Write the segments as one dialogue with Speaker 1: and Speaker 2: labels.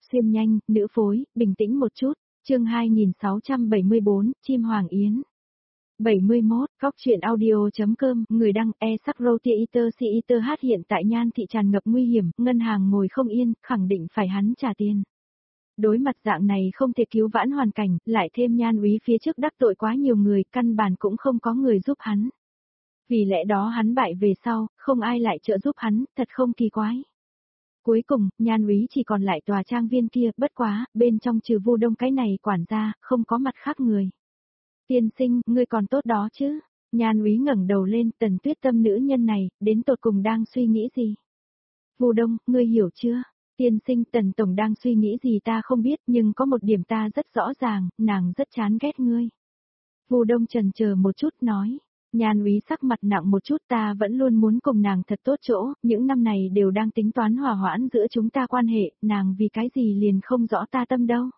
Speaker 1: xuyên nhanh, nữ phối, bình tĩnh một chút, chương 2674, chim hoàng yến. 71, Góc truyện audio.com, người đăng, sắc Rotiater Eater hát hiện tại Nhan thị tràn ngập nguy hiểm, ngân hàng ngồi không yên, khẳng định phải hắn trả tiền. Đối mặt dạng này không thể cứu vãn hoàn cảnh, lại thêm Nhan úy phía trước đắc tội quá nhiều người, căn bản cũng không có người giúp hắn. Vì lẽ đó hắn bại về sau, không ai lại trợ giúp hắn, thật không kỳ quái. Cuối cùng, Nhan úy chỉ còn lại tòa trang viên kia, bất quá, bên trong trừ Vu Đông cái này quản gia, không có mặt khác người. Tiên sinh, ngươi còn tốt đó chứ? Nhan úy ngẩng đầu lên, Tần Tuyết Tâm nữ nhân này, đến tột cùng đang suy nghĩ gì? Vu Đông, ngươi hiểu chưa? Tiên sinh, Tần Tổng đang suy nghĩ gì ta không biết, nhưng có một điểm ta rất rõ ràng, nàng rất chán ghét ngươi. Vu Đông chần chờ một chút nói. Nhan úy sắc mặt nặng một chút, ta vẫn luôn muốn cùng nàng thật tốt chỗ, những năm này đều đang tính toán hòa hoãn giữa chúng ta quan hệ, nàng vì cái gì liền không rõ ta tâm đâu.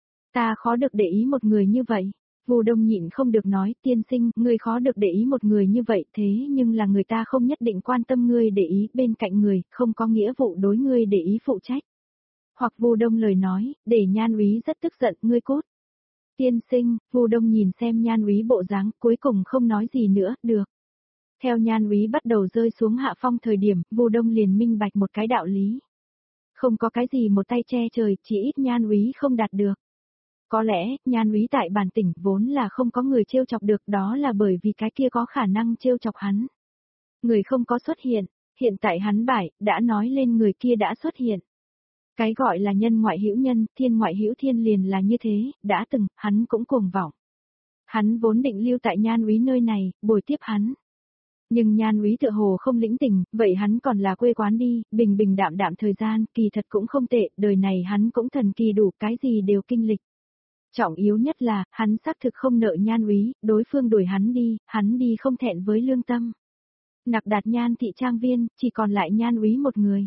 Speaker 1: Ta khó được để ý một người như vậy. Vu Đông nhịn không được nói, tiên sinh, ngươi khó được để ý một người như vậy, thế nhưng là người ta không nhất định quan tâm ngươi để ý bên cạnh người, không có nghĩa vụ đối ngươi để ý phụ trách. Hoặc Vu Đông lời nói, để Nhan úy rất tức giận, ngươi cút. Tiên sinh, Vu Đông nhìn xem Nhan úy bộ dáng, cuối cùng không nói gì nữa, được. Theo Nhan úy bắt đầu rơi xuống hạ phong thời điểm, Vu Đông liền minh bạch một cái đạo lý. Không có cái gì một tay che trời, chỉ ít Nhan úy không đạt được. Có lẽ, Nhan úy tại bản tỉnh vốn là không có người trêu chọc được, đó là bởi vì cái kia có khả năng trêu chọc hắn. Người không có xuất hiện tại hắn bại, đã nói lên người kia đã xuất hiện. Cái gọi là nhân ngoại hữu nhân, thiên ngoại hữu thiên liền là như thế, đã từng, hắn cũng cuồng vọng. Hắn vốn định lưu tại Nhan úy nơi này, bồi tiếp hắn. Nhưng Nhan úy tựa hồ không lĩnh tình, vậy hắn còn là quê quán đi, bình bình đạm đạm thời gian, kỳ thật cũng không tệ, đời này hắn cũng thần kỳ đủ, cái gì đều kinh lịch. Trọng yếu nhất là, hắn xác thực không nợ Nhan úy, đối phương đuổi hắn đi không thẹn với lương tâm. Nặc Đạt Nhan thị trang viên, chỉ còn lại Nhan úy một người.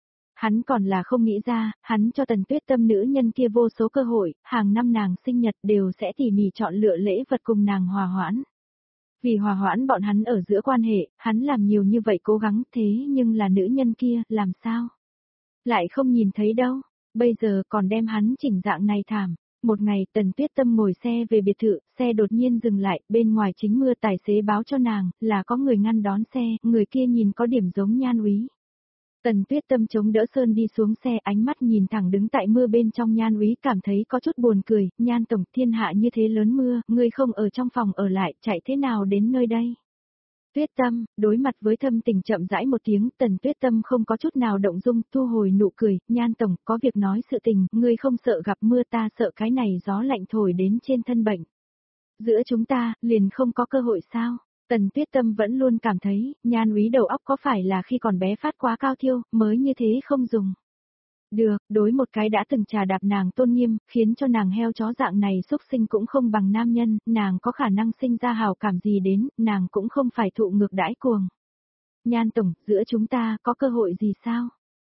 Speaker 1: Hắn còn là không nghĩ ra, hắn cho Tần Tuyết Tâm nữ nhân kia vô số cơ hội, hàng năm nàng sinh nhật đều sẽ tỉ mỉ chọn lựa lễ vật cùng nàng hòa hoãn. Vì hòa hoãn bọn hắn ở giữa quan hệ, hắn làm nhiều như vậy cố gắng, thế nhưng là nữ nhân kia, làm sao? Lại không nhìn thấy đâu, bây giờ còn đem hắn chỉnh dạng này thảm. Một ngày Tần Tuyết Tâm ngồi xe về biệt thự, xe đột nhiên dừng lại, bên ngoài chính mưa, tài xế báo cho nàng, là có người ngăn đón xe, người kia nhìn có điểm giống Nhan úy. Tần Tuyết Tâm chống đỡ Sơn đi xuống xe, ánh mắt nhìn thẳng đứng tại mưa bên trong Nhan úy, cảm thấy có chút buồn cười, Nhan tổng, thiên hạ như thế lớn mưa, ngươi không ở trong phòng ở lại, chạy thế nào đến nơi đây? Tuyết Tâm, đối mặt với Thâm Tình chậm rãi một tiếng, Tần Tuyết Tâm không có chút nào động dung, thu hồi nụ cười, Nhan tổng, có việc nói sự tình, ngươi không sợ gặp mưa, ta sợ cái này gió lạnh thổi đến trên thân bệnh. Giữa chúng ta, liền không có cơ hội sao? Tần Tuyết Tâm vẫn luôn cảm thấy, Nhan úy đầu óc có phải là khi còn bé phát quá cao thiêu, mới như thế không dùng. Được, đối một cái đã từng trà đạp nàng tôn nghiêm, khiến cho nàng heo chó dạng này xúc sinh cũng không bằng nam nhân, nàng có khả năng sinh ra hào cảm gì đến, nàng cũng không phải thụ ngược đãi cuồng. Nhan tổng, giữa chúng ta có cơ hội gì sao?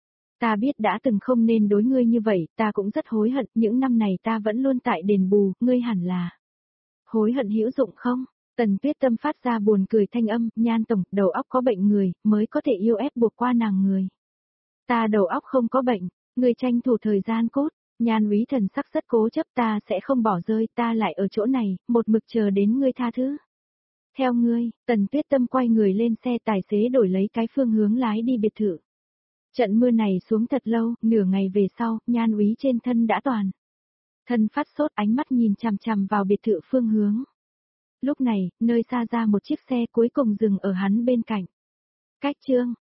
Speaker 1: Ta biết đã từng không nên đối ngươi như vậy, ta cũng rất hối hận, những năm này ta vẫn luôn tại đền bù, ngươi hẳn là. Hối hận hữu dụng không? Tần Tuyết Tâm phát ra buồn cười thanh âm, Nhan tổng, đầu óc có bệnh người, mới có thể yêu ép buộc qua nàng người. Ta đầu óc không có bệnh, ngươi tranh thủ thời gian cốt, Nhan úy thần sắc rất cố chấp, ta sẽ không bỏ rơi, ta lại ở chỗ này, một mực chờ đến ngươi tha thứ. Theo ngươi, Tần Tuyết Tâm quay người lên xe, tài xế đổi lấy cái phương hướng lái đi biệt thự. Trận mưa này xuống thật lâu, nửa ngày về sau, Nhan úy trên thân đã toàn. Thân phát sốt, ánh mắt nhìn chằm chằm vào biệt thự phương hướng. Lúc này, nơi xa ra một chiếc xe cuối cùng dừng ở hắn bên cạnh. Cách chương